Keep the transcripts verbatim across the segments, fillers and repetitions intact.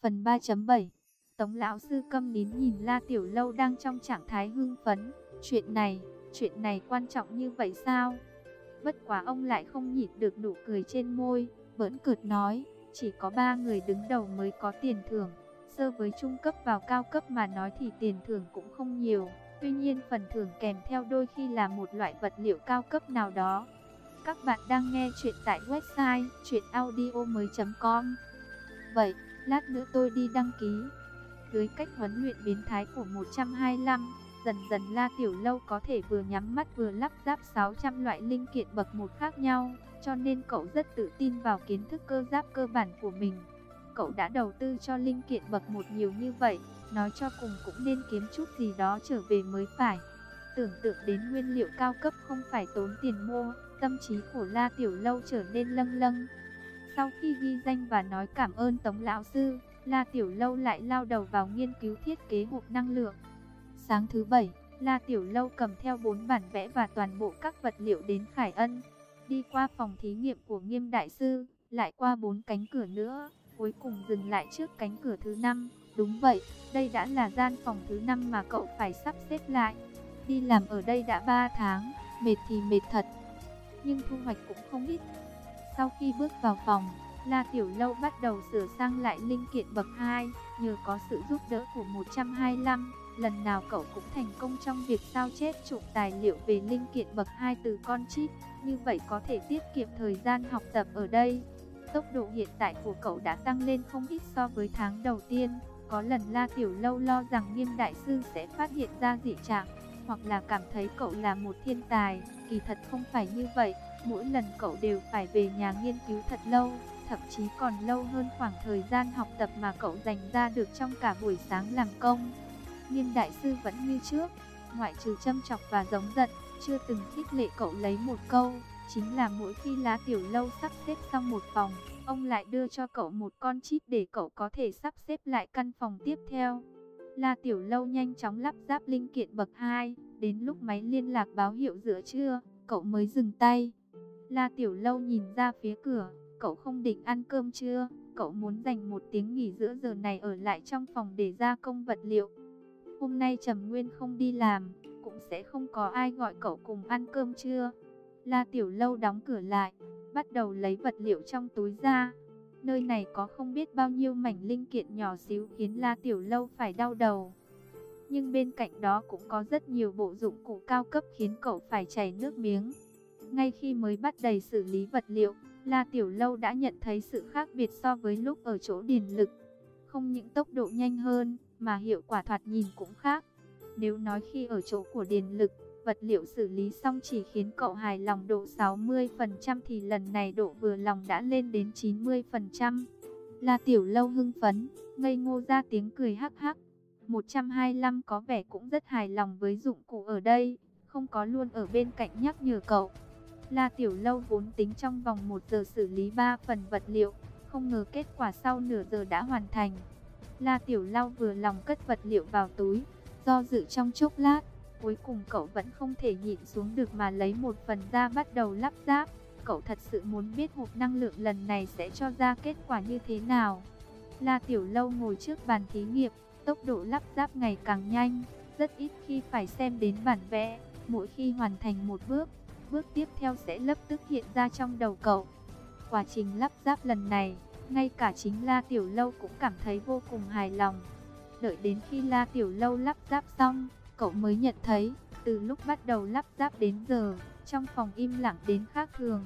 Phần ba chấm bảy. Tống lão sư câm nín nhìn La Tiểu Lâu đang trong trạng thái hưng phấn. Chuyện này, chuyện này quan trọng như vậy sao? Bất quá ông lại không nhịn được nụ cười trên môi, bỡn cợt nói, chỉ có ba người đứng đầu mới có tiền thưởng. So với trung cấp vào cao cấp mà nói thì tiền thưởng cũng không nhiều. Tuy nhiên phần thưởng kèm theo đôi khi là một loại vật liệu cao cấp nào đó. Các bạn đang nghe chuyện tại website truyện audio mới chấm com. Vậy, lát nữa tôi đi đăng ký. Dưới cách huấn luyện biến thái của một trăm hai mươi lăm, dần dần La Tiểu Lâu có thể vừa nhắm mắt vừa lắp ráp sáu trăm loại linh kiện bậc một khác nhau, cho nên cậu rất tự tin vào kiến thức cơ giáp cơ bản của mình. Cậu đã đầu tư cho linh kiện bậc một nhiều như vậy, nói cho cùng cũng nên kiếm chút gì đó trở về mới phải. Tưởng tượng đến nguyên liệu cao cấp không phải tốn tiền mua, tâm trí của La Tiểu Lâu trở nên lâng lâng. Sau khi ghi danh và nói cảm ơn Tống lão sư, La Tiểu Lâu lại lao đầu vào nghiên cứu thiết kế hộp năng lượng. Sáng thứ bảy, La Tiểu Lâu cầm theo bốn bản vẽ và toàn bộ các vật liệu đến Khải Ân. Đi qua phòng thí nghiệm của Nghiêm đại sư, lại qua bốn cánh cửa nữa, cuối cùng dừng lại trước cánh cửa thứ năm. Đúng vậy, đây đã là gian phòng thứ năm mà cậu phải sắp xếp lại. Đi làm ở đây đã ba tháng, mệt thì mệt thật, nhưng thu hoạch cũng không ít. Sau khi bước vào phòng, La Tiểu Lâu bắt đầu sửa sang lại linh kiện bậc hai, nhờ có sự giúp đỡ của một trăm hai mươi lăm, lần nào cậu cũng thành công trong việc sao chép trộm tài liệu về linh kiện bậc hai từ con chip, như vậy có thể tiết kiệm thời gian học tập ở đây. Tốc độ hiện tại của cậu đã tăng lên không ít so với tháng đầu tiên, có lần La Tiểu Lâu lo rằng Nghiêm đại sư sẽ phát hiện ra dị trạng, hoặc là cảm thấy cậu là một thiên tài, kỳ thật không phải như vậy. Mỗi lần cậu đều phải về nhà nghiên cứu thật lâu, thậm chí còn lâu hơn khoảng thời gian học tập mà cậu dành ra được trong cả buổi sáng làm công. Nghiêm đại sư vẫn như trước, ngoại trừ châm chọc và giống giận, chưa từng khích lệ cậu lấy một câu. Chính là mỗi khi La Tiểu Lâu sắp xếp xong một phòng, ông lại đưa cho cậu một con chip để cậu có thể sắp xếp lại căn phòng tiếp theo. La Tiểu Lâu nhanh chóng lắp ráp linh kiện bậc hai, đến lúc máy liên lạc báo hiệu giữa trưa, cậu mới dừng tay. La Tiểu Lâu nhìn ra phía cửa, cậu không định ăn cơm trưa, cậu muốn dành một tiếng nghỉ giữa giờ này ở lại trong phòng để gia công vật liệu. Hôm nay Trầm Nguyên không đi làm, cũng sẽ không có ai gọi cậu cùng ăn cơm trưa. La Tiểu Lâu đóng cửa lại, bắt đầu lấy vật liệu trong túi ra. Nơi này có không biết bao nhiêu mảnh linh kiện nhỏ xíu khiến La Tiểu Lâu phải đau đầu. Nhưng bên cạnh đó cũng có rất nhiều bộ dụng cụ cao cấp khiến cậu phải chảy nước miếng. Ngay khi mới bắt đầu xử lý vật liệu, La Tiểu Lâu đã nhận thấy sự khác biệt so với lúc ở chỗ điền lực. Không những tốc độ nhanh hơn, mà hiệu quả thoạt nhìn cũng khác. Nếu nói khi ở chỗ của điền lực, vật liệu xử lý xong chỉ khiến cậu hài lòng độ sáu mươi phần trăm thì lần này độ vừa lòng đã lên đến chín mươi phần trăm. La Tiểu Lâu hưng phấn, ngây ngô ra tiếng cười hắc hắc. một trăm hai mươi lăm có vẻ cũng rất hài lòng với dụng cụ ở đây, không có luôn ở bên cạnh nhắc nhở cậu. La Tiểu Lâu vốn tính trong vòng một giờ xử lý ba phần vật liệu, không ngờ kết quả sau nửa giờ đã hoàn thành. La Tiểu Lâu vừa lòng cất vật liệu vào túi, do dự trong chốc lát, cuối cùng cậu vẫn không thể nhịn xuống được mà lấy một phần ra bắt đầu lắp ráp. Cậu thật sự muốn biết hộp năng lượng lần này sẽ cho ra kết quả như thế nào. La Tiểu Lâu ngồi trước bàn thí nghiệm, tốc độ lắp ráp ngày càng nhanh, rất ít khi phải xem đến bản vẽ. Mỗi khi hoàn thành một bước, bước tiếp theo sẽ lập tức hiện ra trong đầu cậu. Quá trình lắp ráp lần này, ngay cả chính La Tiểu Lâu cũng cảm thấy vô cùng hài lòng. Đợi đến khi La Tiểu Lâu lắp ráp xong, cậu mới nhận thấy, từ lúc bắt đầu lắp ráp đến giờ, trong phòng im lặng đến khác thường.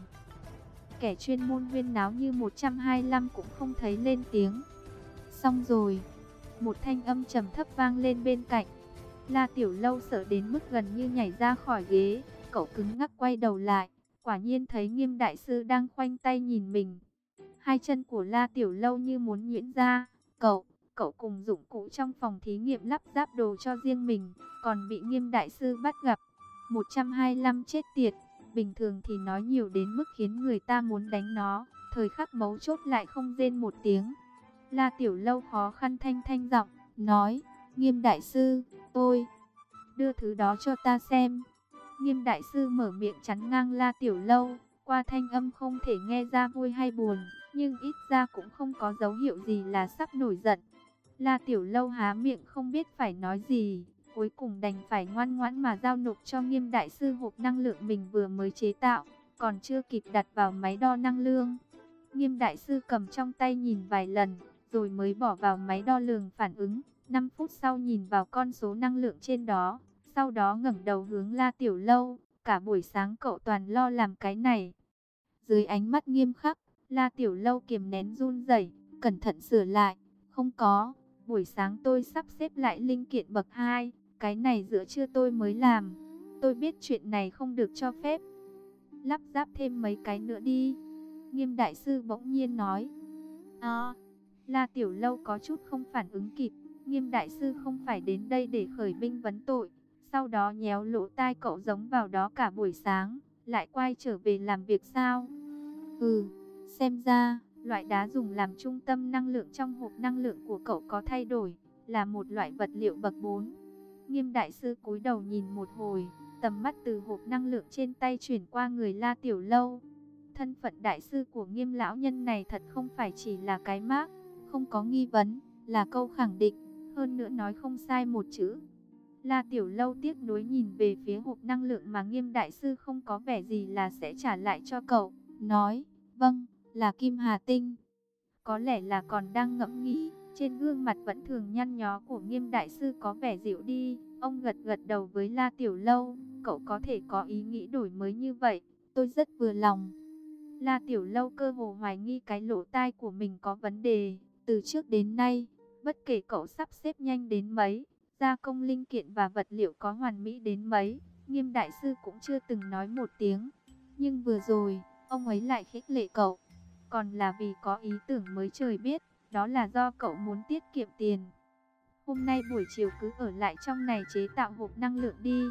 Kẻ chuyên môn huyên náo như một trăm hai mươi lăm cũng không thấy lên tiếng. Xong rồi, một thanh âm trầm thấp vang lên bên cạnh. La Tiểu Lâu sợ đến mức gần như nhảy ra khỏi ghế, cậu cứng ngắc quay đầu lại, quả nhiên thấy Nghiêm đại sư đang khoanh tay nhìn mình. Hai chân của La Tiểu Lâu như muốn nhuyễn ra, cậu, cậu cùng dụng cụ trong phòng thí nghiệm lắp ráp đồ cho riêng mình, còn bị Nghiêm đại sư bắt gặp. một trăm hai mươi lăm chết tiệt, bình thường thì nói nhiều đến mức khiến người ta muốn đánh nó, thời khắc mấu chốt lại không rên một tiếng. La Tiểu Lâu khó khăn thanh thanh giọng, nói, Nghiêm đại sư, tôi, đưa thứ đó cho ta xem. Nghiêm đại sư mở miệng chắn ngang La Tiểu Lâu, qua thanh âm không thể nghe ra vui hay buồn, nhưng ít ra cũng không có dấu hiệu gì là sắp nổi giận. La Tiểu Lâu há miệng không biết phải nói gì, cuối cùng đành phải ngoan ngoãn mà giao nộp cho Nghiêm đại sư hộp năng lượng mình vừa mới chế tạo, còn chưa kịp đặt vào máy đo năng lượng. Nghiêm đại sư cầm trong tay nhìn vài lần, rồi mới bỏ vào máy đo lường phản ứng. năm phút sau nhìn vào con số năng lượng trên đó, sau đó ngẩng đầu hướng La Tiểu Lâu. Cả buổi sáng cậu toàn lo làm cái này. Dưới ánh mắt nghiêm khắc, La Tiểu Lâu kiềm nén run rẩy, cẩn thận sửa lại. Không có, buổi sáng tôi sắp xếp lại linh kiện bậc hai, cái này giữa trưa tôi mới làm. Tôi biết chuyện này không được cho phép. Lắp ráp thêm mấy cái nữa đi. Nghiêm đại sư bỗng nhiên nói. À, La Tiểu Lâu có chút không phản ứng kịp. Nghiêm đại sư không phải đến đây để khởi binh vấn tội. Sau đó nhéo lỗ tai cậu giống vào đó cả buổi sáng, lại quay trở về làm việc sao? Ừ, xem ra, loại đá dùng làm trung tâm năng lượng trong hộp năng lượng của cậu có thay đổi, là một loại vật liệu bậc bốn. Nghiêm đại sư cúi đầu nhìn một hồi, tầm mắt từ hộp năng lượng trên tay chuyển qua người La Tiểu Lâu. Thân phận đại sư của Nghiêm lão nhân này thật không phải chỉ là cái mác, không có nghi vấn, là câu khẳng định, hơn nữa nói không sai một chữ. La Tiểu Lâu tiếc nuối nhìn về phía hộp năng lượng mà Nghiêm đại sư không có vẻ gì là sẽ trả lại cho cậu, nói, vâng, là kim hà tinh. Có lẽ là còn đang ngẫm nghĩ, trên gương mặt vẫn thường nhăn nhó của Nghiêm đại sư có vẻ dịu đi. Ông gật gật đầu với La Tiểu Lâu, cậu có thể có ý nghĩ đổi mới như vậy, tôi rất vừa lòng. La Tiểu Lâu cơ hồ hoài nghi cái lỗ tai của mình có vấn đề. Từ trước đến nay, bất kể cậu sắp xếp nhanh đến mấy, gia công linh kiện và vật liệu có hoàn mỹ đến mấy, Nghiêm đại sư cũng chưa từng nói một tiếng. Nhưng vừa rồi, ông ấy lại khích lệ cậu. Còn là vì có ý tưởng mới trời biết, đó là do cậu muốn tiết kiệm tiền. Hôm nay buổi chiều cứ ở lại trong này chế tạo hộp năng lượng đi.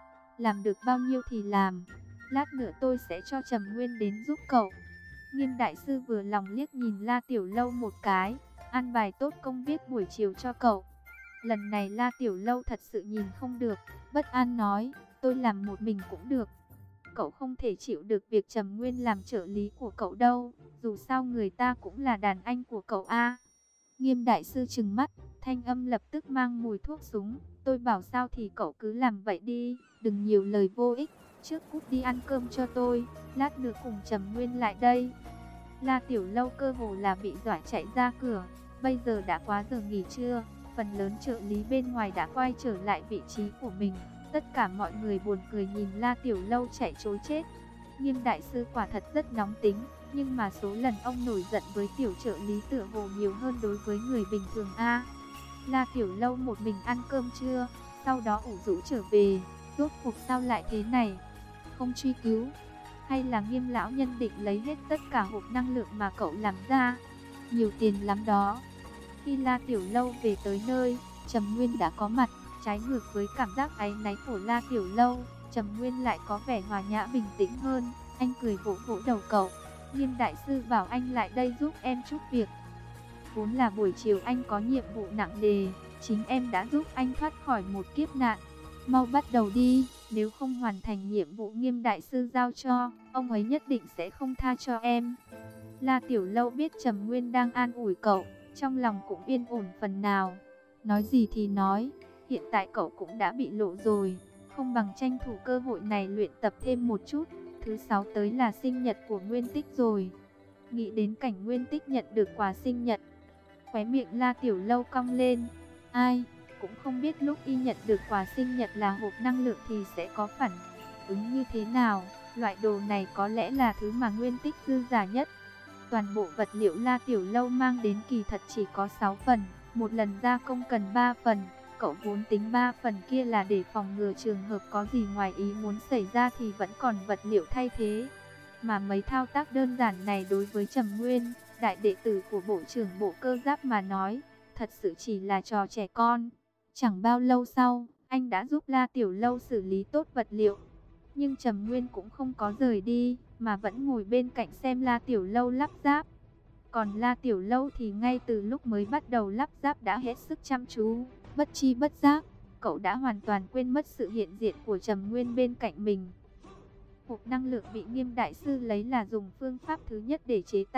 Làm được bao nhiêu thì làm. Lát nữa tôi sẽ cho Trầm Nguyên đến giúp cậu. Nghiêm đại sư vừa lòng liếc nhìn La Tiểu Lâu một cái, an bài tốt công việc buổi chiều cho cậu. Lần này La Tiểu Lâu thật sự nhìn không được, bất an nói, tôi làm một mình cũng được. Cậu không thể chịu được việc Trầm Nguyên làm trợ lý của cậu đâu, dù sao người ta cũng là đàn anh của cậu a. Nghiêm đại sư trừng mắt, thanh âm lập tức mang mùi thuốc súng, tôi bảo sao thì cậu cứ làm vậy đi, đừng nhiều lời vô ích, trước cút đi ăn cơm cho tôi, lát nữa cùng Trầm Nguyên lại đây. La Tiểu Lâu cơ hồ là bị dọa chạy ra cửa, bây giờ đã quá giờ nghỉ trưa, phần lớn trợ lý bên ngoài đã quay trở lại vị trí của mình. Tất cả mọi người buồn cười nhìn La Tiểu Lâu chạy trối chết. Nghiêm đại sư quả thật rất nóng tính, nhưng mà số lần ông nổi giận với tiểu trợ lý tựa hồ nhiều hơn đối với người bình thường a. La Tiểu Lâu một mình ăn cơm trưa, sau đó ủ rũ trở về, rốt cuộc sao lại thế này? Không truy cứu, hay là Nghiêm lão nhân định lấy hết tất cả hộp năng lượng mà cậu làm ra? Nhiều tiền lắm đó. Khi La Tiểu Lâu về tới nơi, Trầm Nguyên đã có mặt. Trái ngược với cảm giác áy náy của La Tiểu Lâu, Trầm Nguyên lại có vẻ hòa nhã bình tĩnh hơn. Anh cười vỗ vỗ đầu cậu. Nghiêm đại sư bảo anh lại đây giúp em chút việc. Vốn là buổi chiều anh có nhiệm vụ nặng nề, chính em đã giúp anh thoát khỏi một kiếp nạn. Mau bắt đầu đi, nếu không hoàn thành nhiệm vụ Nghiêm đại sư giao cho, ông ấy nhất định sẽ không tha cho em. La Tiểu Lâu biết Trầm Nguyên đang an ủi cậu, trong lòng cũng yên ổn phần nào. Nói gì thì nói, hiện tại cậu cũng đã bị lộ rồi, không bằng tranh thủ cơ hội này luyện tập thêm một chút. Thứ sáu tới là sinh nhật của Nguyên Tích rồi. Nghĩ đến cảnh Nguyên Tích nhận được quà sinh nhật, khóe miệng La Tiểu Lâu cong lên. Ai cũng không biết lúc y nhận được quà sinh nhật là hộp năng lượng thì sẽ có phản ứng như thế nào. Loại đồ này có lẽ là thứ mà Nguyên Tích dư giả nhất. Toàn bộ vật liệu La Tiểu Lâu mang đến kỳ thật chỉ có sáu phần, một lần gia công cần ba phần. Cậu vốn tính ba phần kia là để phòng ngừa trường hợp có gì ngoài ý muốn xảy ra thì vẫn còn vật liệu thay thế. Mà mấy thao tác đơn giản này đối với Trầm Nguyên, đại đệ tử của Bộ trưởng Bộ Cơ Giáp mà nói, thật sự chỉ là trò trẻ con. Chẳng bao lâu sau, anh đã giúp La Tiểu Lâu xử lý tốt vật liệu. Nhưng Trầm Nguyên cũng không có rời đi, mà vẫn ngồi bên cạnh xem La Tiểu Lâu lắp ráp. Còn La Tiểu Lâu thì ngay từ lúc mới bắt đầu lắp ráp đã hết sức chăm chú. Bất chi bất giác, cậu đã hoàn toàn quên mất sự hiện diện của Trầm Nguyên bên cạnh mình. Hộp năng lượng bị Nghiêm đại sư lấy là dùng phương pháp thứ nhất để chế tạo.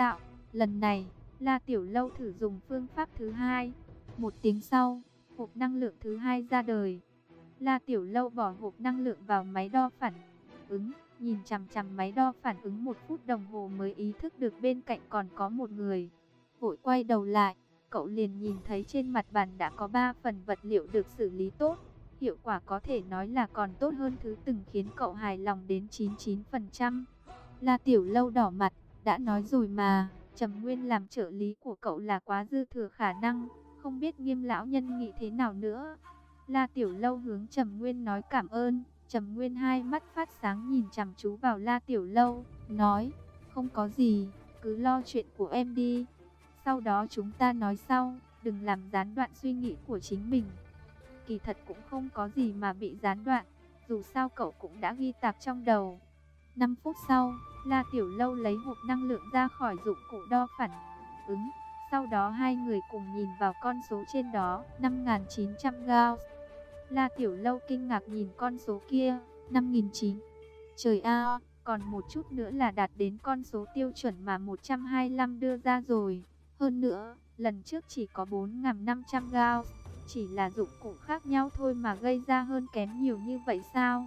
Lần này, La Tiểu Lâu thử dùng phương pháp thứ hai. Một tiếng sau, hộp năng lượng thứ hai ra đời. La Tiểu Lâu bỏ hộp năng lượng vào máy đo phản ứng, nhìn chằm chằm máy đo phản ứng một phút đồng hồ mới ý thức được bên cạnh còn có một người. Vội quay đầu lại, cậu liền nhìn thấy trên mặt bàn đã có ba phần vật liệu được xử lý tốt. Hiệu quả có thể nói là còn tốt hơn thứ từng khiến cậu hài lòng đến chín mươi chín phần trăm. La Tiểu Lâu đỏ mặt, đã nói rồi mà, Trầm Nguyên làm trợ lý của cậu là quá dư thừa khả năng, không biết Nghiêm lão nhân nghĩ thế nào nữa. La Tiểu Lâu hướng Trầm Nguyên nói cảm ơn. Trầm Nguyên hai mắt phát sáng nhìn chằm chú vào La Tiểu Lâu, nói, không có gì, cứ lo chuyện của em đi. Sau đó chúng ta nói sau, đừng làm gián đoạn suy nghĩ của chính mình. Kỳ thật cũng không có gì mà bị gián đoạn, dù sao cậu cũng đã ghi tạc trong đầu. năm phút sau, La Tiểu Lâu lấy hộp năng lượng ra khỏi dụng cụ đo phản ứng. Sau đó hai người cùng nhìn vào con số trên đó, năm nghìn chín trăm Gauss. La Tiểu Lâu kinh ngạc nhìn con số kia, năm nghìn chín trăm. Trời a, còn một chút nữa là đạt đến con số tiêu chuẩn mà một trăm hai mươi lăm đưa ra rồi. Hơn nữa, lần trước chỉ có bốn nghìn năm trăm Gauss, chỉ là dụng cụ khác nhau thôi mà gây ra hơn kém nhiều như vậy sao?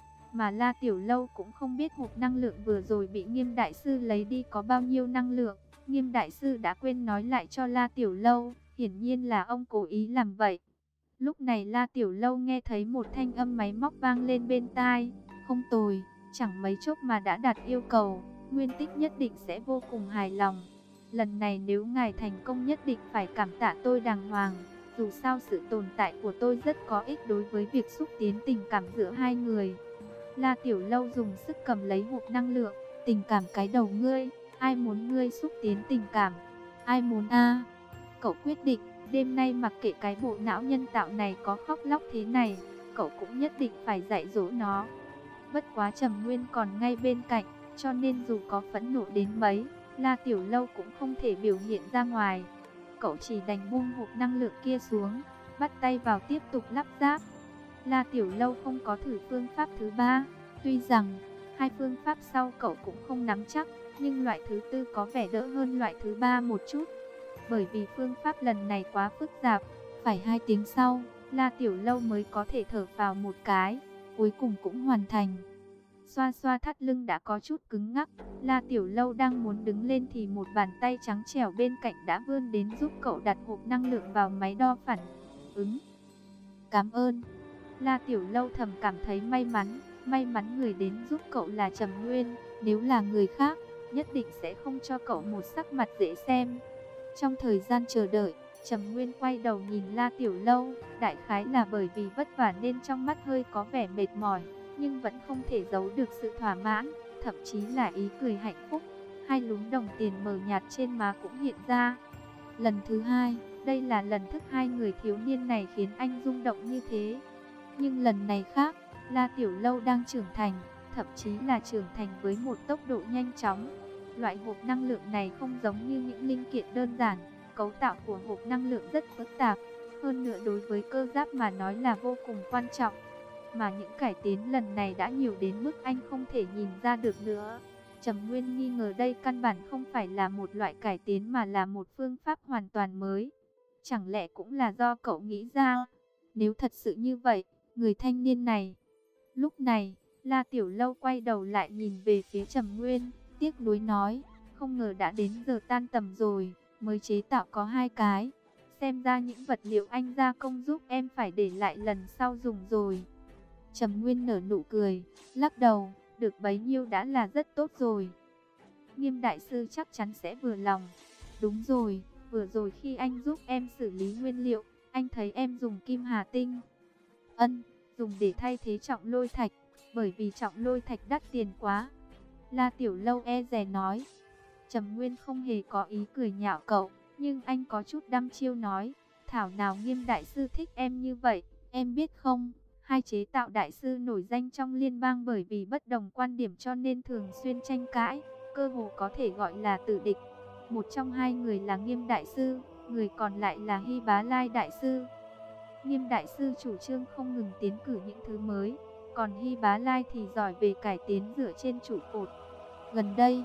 Mà La Tiểu Lâu cũng không biết hộp năng lượng vừa rồi bị Nghiêm đại sư lấy đi có bao nhiêu năng lượng. Nghiêm đại sư đã quên nói lại cho La Tiểu Lâu, hiển nhiên là ông cố ý làm vậy. Lúc này La Tiểu Lâu nghe thấy một thanh âm máy móc vang lên bên tai, không tồi, chẳng mấy chốc mà đã đạt yêu cầu, Nguyên Tích nhất định sẽ vô cùng hài lòng. Lần này nếu ngài thành công nhất định phải cảm tạ tôi đàng hoàng, dù sao sự tồn tại của tôi rất có ích đối với việc xúc tiến tình cảm giữa hai người. La Tiểu Lâu dùng sức cầm lấy hộp năng lượng, tình cảm cái đầu ngươi, ai muốn ngươi xúc tiến tình cảm, ai muốn a? Cậu quyết định, đêm nay mặc kệ cái bộ não nhân tạo này có khóc lóc thế này, cậu cũng nhất định phải dạy dỗ nó. Bất quá Trầm Nguyên còn ngay bên cạnh, cho nên dù có phẫn nộ đến mấy, La Tiểu Lâu cũng không thể biểu hiện ra ngoài. Cậu chỉ đành buông hộp năng lượng kia xuống, bắt tay vào tiếp tục lắp ráp. La Tiểu Lâu không có thử phương pháp thứ ba, tuy rằng hai phương pháp sau cậu cũng không nắm chắc, nhưng loại thứ tư có vẻ đỡ hơn loại thứ ba một chút. Bởi vì phương pháp lần này quá phức tạp, phải hai tiếng sau, La Tiểu Lâu mới có thể thở vào một cái, cuối cùng cũng hoàn thành. Xoa xoa thắt lưng đã có chút cứng ngắc, La Tiểu Lâu đang muốn đứng lên thì một bàn tay trắng trẻo bên cạnh đã vươn đến giúp cậu đặt hộp năng lượng vào máy đo phản ứng. Cảm ơn. La Tiểu Lâu thầm cảm thấy may mắn, may mắn người đến giúp cậu là Trầm Nguyên, nếu là người khác, nhất định sẽ không cho cậu một sắc mặt dễ xem. Trong thời gian chờ đợi, Trầm Nguyên quay đầu nhìn La Tiểu Lâu, đại khái là bởi vì vất vả nên trong mắt hơi có vẻ mệt mỏi, nhưng vẫn không thể giấu được sự thỏa mãn, thậm chí là ý cười hạnh phúc. Hai lúm đồng tiền mờ nhạt trên má cũng hiện ra. Lần thứ hai, đây là lần thứ hai người thiếu niên này khiến anh rung động như thế. Nhưng lần này khác, La Tiểu Lâu đang trưởng thành, thậm chí là trưởng thành với một tốc độ nhanh chóng. Loại hộp năng lượng này không giống như những linh kiện đơn giản, cấu tạo của hộp năng lượng rất phức tạp, hơn nữa đối với cơ giáp mà nói là vô cùng quan trọng. Mà những cải tiến lần này đã nhiều đến mức anh không thể nhìn ra được nữa. Trầm Nguyên nghi ngờ đây căn bản không phải là một loại cải tiến mà là một phương pháp hoàn toàn mới. Chẳng lẽ cũng là do cậu nghĩ ra? Nếu thật sự như vậy, người thanh niên này... Lúc này, La Tiểu Lâu quay đầu lại nhìn về phía Trầm Nguyên, tiếc nuối nói, không ngờ đã đến giờ tan tầm rồi, mới chế tạo có hai cái. Xem ra những vật liệu anh gia công giúp em phải để lại lần sau dùng rồi. Trầm Nguyên nở nụ cười, lắc đầu, được bấy nhiêu đã là rất tốt rồi. Nghiêm đại sư chắc chắn sẽ vừa lòng. Đúng rồi, vừa rồi khi anh giúp em xử lý nguyên liệu, anh thấy em dùng kim hà tinh. Ân, dùng để thay thế trọng lôi thạch, bởi vì trọng lôi thạch đắt tiền quá. La Tiểu Lâu e dè nói. Trầm Nguyên không hề có ý cười nhạo cậu, nhưng anh có chút đăm chiêu nói, thảo nào Nghiêm đại sư thích em như vậy, em biết không? Hai chế tạo đại sư nổi danh trong liên bang bởi vì bất đồng quan điểm cho nên thường xuyên tranh cãi, cơ hồ có thể gọi là tử địch. Một trong hai người là Nghiêm đại sư, người còn lại là Hy Bá Lai đại sư. Nghiêm đại sư chủ trương không ngừng tiến cử những thứ mới, còn Hy Bá Lai thì giỏi về cải tiến dựa trên trụ cột. Gần đây,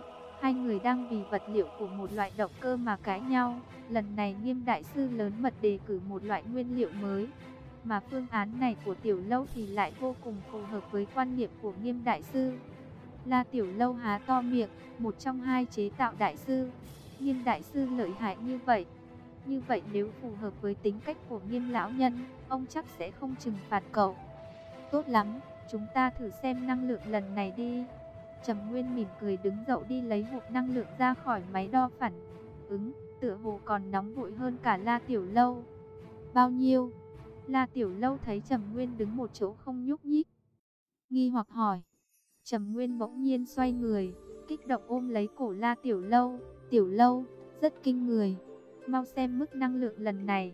Hai người đang vì vật liệu của một loại động cơ mà cãi nhau. Lần này Nghiêm đại sư lớn mật đề cử một loại nguyên liệu mới, mà phương án này của Tiểu Lâu thì lại vô cùng phù hợp với quan niệm của Nghiêm đại sư. La Tiểu Lâu há to miệng, một trong hai chế tạo đại sư. Nghiêm đại sư lợi hại như vậy. Như vậy nếu phù hợp với tính cách của Nghiêm lão nhân, ông chắc sẽ không trừng phạt cậu. Tốt lắm, chúng ta thử xem năng lượng lần này đi. Trầm Nguyên mỉm cười đứng dậy đi lấy hộp năng lượng ra khỏi máy đo phản ứng, tựa hồ còn nóng vội hơn cả La Tiểu Lâu. Bao nhiêu? La Tiểu Lâu thấy Trầm Nguyên đứng một chỗ không nhúc nhích, nghi hoặc hỏi. Trầm Nguyên bỗng nhiên xoay người, kích động ôm lấy cổ La Tiểu Lâu. Tiểu Lâu, rất kinh người. Mau xem mức năng lượng lần này.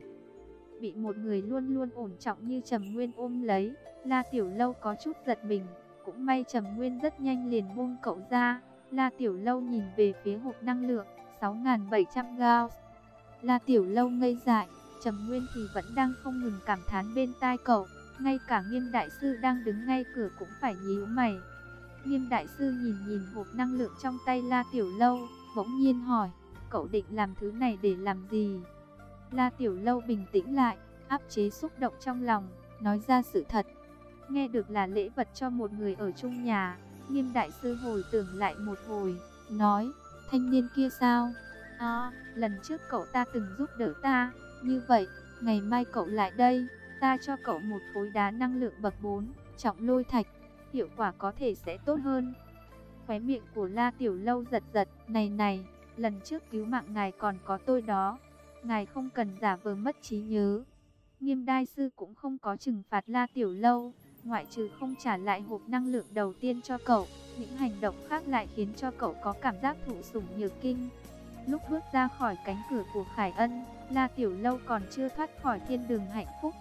Bị một người luôn luôn ổn trọng như Trầm Nguyên ôm lấy, La Tiểu Lâu có chút giật mình. Cũng may Trầm Nguyên rất nhanh liền buông cậu ra. La Tiểu Lâu nhìn về phía hộp năng lượng, sáu nghìn bảy trăm gauss. La Tiểu Lâu ngây dại, Trầm Nguyên thì vẫn đang không ngừng cảm thán bên tai cậu. Ngay cả Nghiêm đại sư đang đứng ngay cửa cũng phải nhíu mày. Nghiêm đại sư nhìn nhìn hộp năng lượng trong tay La Tiểu Lâu, bỗng nhiên hỏi, cậu định làm thứ này để làm gì? La Tiểu Lâu bình tĩnh lại, áp chế xúc động trong lòng, nói ra sự thật. Nghe được là lễ vật cho một người ở chung nhà, Nghiêm đại sư hồi tưởng lại một hồi, nói, thanh niên kia sao? À, lần trước cậu ta từng giúp đỡ ta, như vậy, ngày mai cậu lại đây, ta cho cậu một khối đá năng lượng bậc bốn, trọng lôi thạch, hiệu quả có thể sẽ tốt hơn. Khóe miệng của La Tiểu Lâu giật giật, này này, lần trước cứu mạng ngài còn có tôi đó, ngài không cần giả vờ mất trí nhớ. Nghiêm đại sư cũng không có trừng phạt La Tiểu Lâu, ngoại trừ không trả lại hộp năng lượng đầu tiên cho cậu, những hành động khác lại khiến cho cậu có cảm giác thụ sủng nhược kinh. Lúc bước ra khỏi cánh cửa của Khải Ân, La Tiểu Lâu còn chưa thoát khỏi thiên đường hạnh phúc.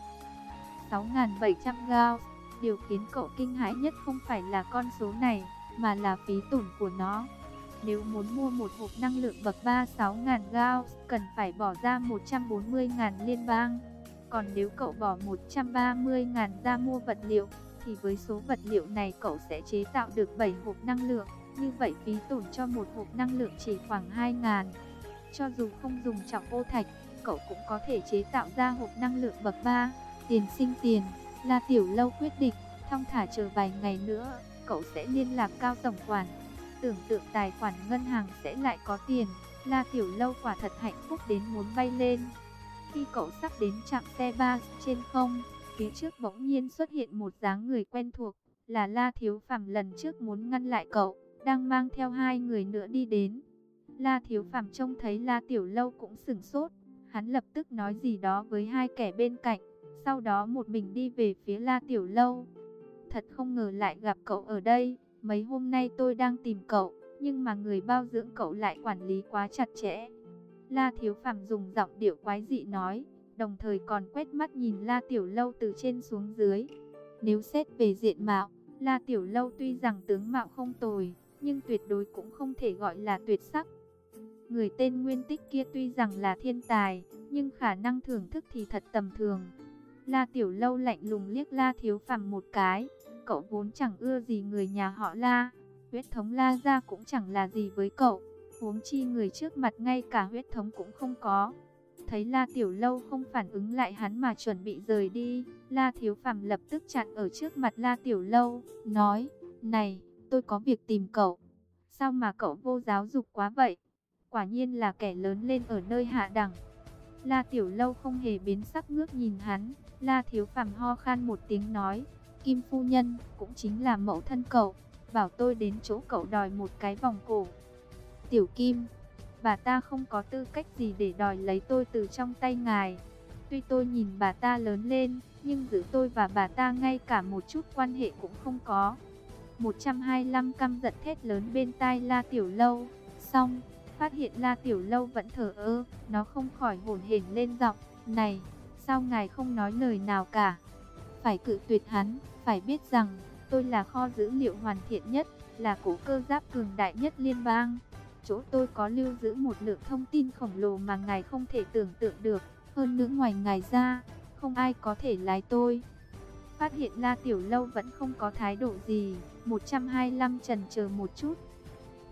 sáu nghìn bảy trăm gauss, điều khiến cậu kinh hãi nhất không phải là con số này, mà là phí tổn của nó. Nếu muốn mua một hộp năng lượng bậc ba sáu nghìn gauss, cần phải bỏ ra một trăm bốn mươi nghìn liên bang. Còn nếu cậu bỏ một trăm ba mươi nghìn ra mua vật liệu, thì với số vật liệu này cậu sẽ chế tạo được bảy hộp năng lượng. Như vậy phí tổn cho một hộp năng lượng chỉ khoảng hai nghìn. Cho dù không dùng trọng ô thạch, cậu cũng có thể chế tạo ra hộp năng lượng bậc ba. Tiền sinh tiền, La Tiểu Lâu quyết định, thong thả chờ vài ngày nữa, cậu sẽ liên lạc Cao tổng quản. Tưởng tượng tài khoản ngân hàng sẽ lại có tiền, La Tiểu Lâu quả thật hạnh phúc đến muốn bay lên. Khi cậu sắp đến trạm xe ba trên không, phía trước bỗng nhiên xuất hiện một dáng người quen thuộc, là La Thiếu Phàm lần trước muốn ngăn lại cậu, đang mang theo hai người nữa đi đến. La Thiếu Phàm trông thấy La Tiểu Lâu cũng sửng sốt, hắn lập tức nói gì đó với hai kẻ bên cạnh, sau đó một mình đi về phía La Tiểu Lâu. Thật không ngờ lại gặp cậu ở đây, mấy hôm nay tôi đang tìm cậu, nhưng mà người bao dưỡng cậu lại quản lý quá chặt chẽ. La Thiếu Phàm dùng giọng điệu quái dị nói, đồng thời còn quét mắt nhìn La Tiểu Lâu từ trên xuống dưới. Nếu xét về diện mạo, La Tiểu Lâu tuy rằng tướng mạo không tồi, nhưng tuyệt đối cũng không thể gọi là tuyệt sắc. Người tên Nguyên Tích kia tuy rằng là thiên tài, nhưng khả năng thưởng thức thì thật tầm thường. La Tiểu Lâu lạnh lùng liếc La Thiếu Phàm một cái, cậu vốn chẳng ưa gì người nhà họ La, huyết thống La gia cũng chẳng là gì với cậu, huống chi người trước mặt ngay cả huyết thống cũng không có. Thấy La Tiểu Lâu không phản ứng lại hắn mà chuẩn bị rời đi, La Thiếu Phàm lập tức chặn ở trước mặt La Tiểu Lâu, nói, này, tôi có việc tìm cậu. Sao mà cậu vô giáo dục quá vậy? Quả nhiên là kẻ lớn lên ở nơi hạ đẳng. La Tiểu Lâu không hề biến sắc ngước nhìn hắn. La Thiếu Phàm ho khan một tiếng nói, Kim phu nhân, cũng chính là mẫu thân cậu, bảo tôi đến chỗ cậu đòi một cái vòng cổ. Tiểu Kim, bà ta không có tư cách gì để đòi lấy tôi từ trong tay ngài. Tuy tôi nhìn bà ta lớn lên, nhưng giữa tôi và bà ta ngay cả một chút quan hệ cũng không có. một trăm hai mươi lăm căm giận thét lớn bên tai La Tiểu Lâu. Xong, phát hiện La Tiểu Lâu vẫn thờ ơ, nó không khỏi hổn hển lên giọng, này, sao ngài không nói lời nào cả? Phải cự tuyệt hắn, phải biết rằng, tôi là kho dữ liệu hoàn thiện nhất, là cổ cơ giáp cường đại nhất liên bang. Chỗ tôi có lưu giữ một lượng thông tin khổng lồ mà ngài không thể tưởng tượng được. Hơn nữa ngoài ngài ra, không ai có thể lái tôi. Phát hiện La Tiểu Lâu vẫn không có thái độ gì, một trăm hai mươi lăm chần chờ một chút.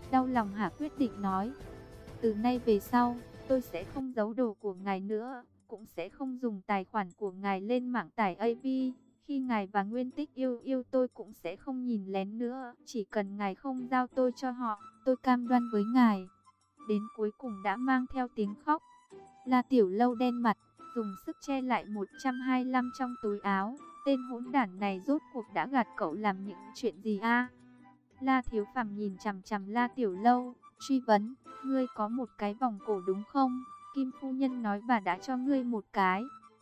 đau lòng Hà quyết định nói, từ nay về sau, tôi sẽ không giấu đồ của ngài nữa, cũng sẽ không dùng tài khoản của ngài lên mạng tải a vê. Khi ngài và Nguyên Tích yêu yêu tôi cũng sẽ không nhìn lén nữa, chỉ cần ngài không giao tôi cho họ, tôi cam đoan với ngài. Đến cuối cùng đã mang theo tiếng khóc. La Tiểu Lâu đen mặt, dùng sức che lại một trăm hai mươi lăm trong túi áo. Tên hỗn đản này rốt cuộc đã gạt cậu làm những chuyện gì a? La Thiếu Phàm nhìn chằm chằm La Tiểu Lâu, truy vấn, ngươi có một cái vòng cổ đúng không? Kim phu nhân nói bà đã cho ngươi một cái.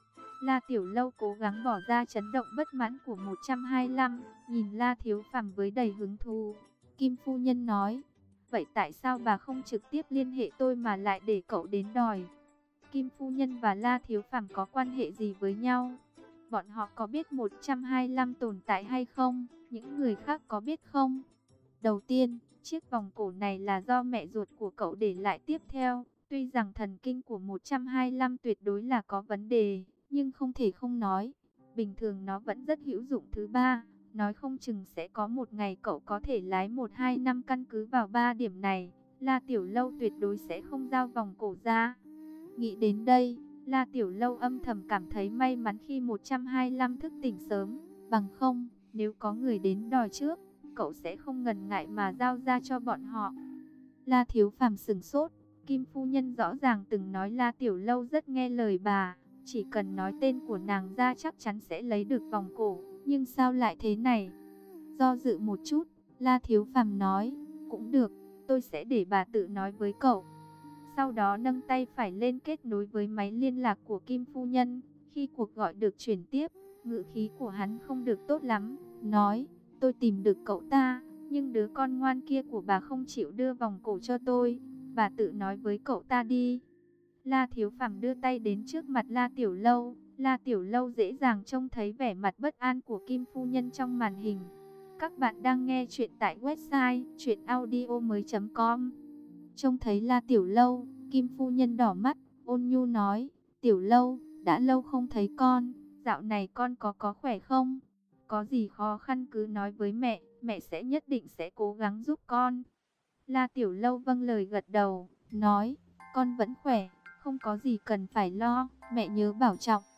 La Tiểu Lâu cố gắng bỏ ra chấn động bất mãn của một trăm hai mươi lăm, nhìn La Thiếu Phàm với đầy hứng thú. Kim phu nhân nói, vậy tại sao bà không trực tiếp liên hệ tôi mà lại để cậu đến đòi? Kim phu nhân và La Thiếu Phàm có quan hệ gì với nhau? Bọn họ có biết một trăm hai mươi lăm tồn tại hay không? Những người khác có biết không? Đầu tiên, chiếc vòng cổ này là do mẹ ruột của cậu để lại. Tiếp theo, tuy rằng thần kinh của một trăm hai mươi lăm tuyệt đối là có vấn đề, nhưng không thể không nói, bình thường nó vẫn rất hữu dụng. Thứ ba, nói không chừng sẽ có một ngày cậu có thể lái một hai năm. Căn cứ vào ba điểm này, La Tiểu Lâu tuyệt đối sẽ không giao vòng cổ ra. Nghĩ đến đây, La Tiểu Lâu âm thầm cảm thấy may mắn khi một trăm hai mươi lăm thức tỉnh sớm, bằng không, nếu có người đến đòi trước, cậu sẽ không ngần ngại mà giao ra cho bọn họ. La Thiếu Phàm sửng sốt, Kim phu nhân rõ ràng từng nói La Tiểu Lâu rất nghe lời bà, chỉ cần nói tên của nàng ra chắc chắn sẽ lấy được vòng cổ, nhưng sao lại thế này? Do dự một chút, La Thiếu Phàm nói, cũng được, tôi sẽ để bà tự nói với cậu. Sau đó nâng tay phải lên kết nối với máy liên lạc của Kim phu nhân. Khi cuộc gọi được chuyển tiếp, ngữ khí của hắn không được tốt lắm, nói, tôi tìm được cậu ta, nhưng đứa con ngoan kia của bà không chịu đưa vòng cổ cho tôi, bà tự nói với cậu ta đi. La Thiếu Phàm đưa tay đến trước mặt La Tiểu Lâu. La Tiểu Lâu dễ dàng trông thấy vẻ mặt bất an của Kim phu nhân trong màn hình. Các bạn đang nghe chuyện tại website truyện audio mới chấm com. Trông thấy La Tiểu Lâu, Kim phu nhân đỏ mắt, ôn nhu nói, Tiểu Lâu, đã lâu không thấy con, dạo này con có có khỏe không? Có gì khó khăn cứ nói với mẹ, mẹ sẽ nhất định sẽ cố gắng giúp con. La Tiểu Lâu vâng lời gật đầu, nói, con vẫn khỏe, không có gì cần phải lo, mẹ nhớ bảo trọng.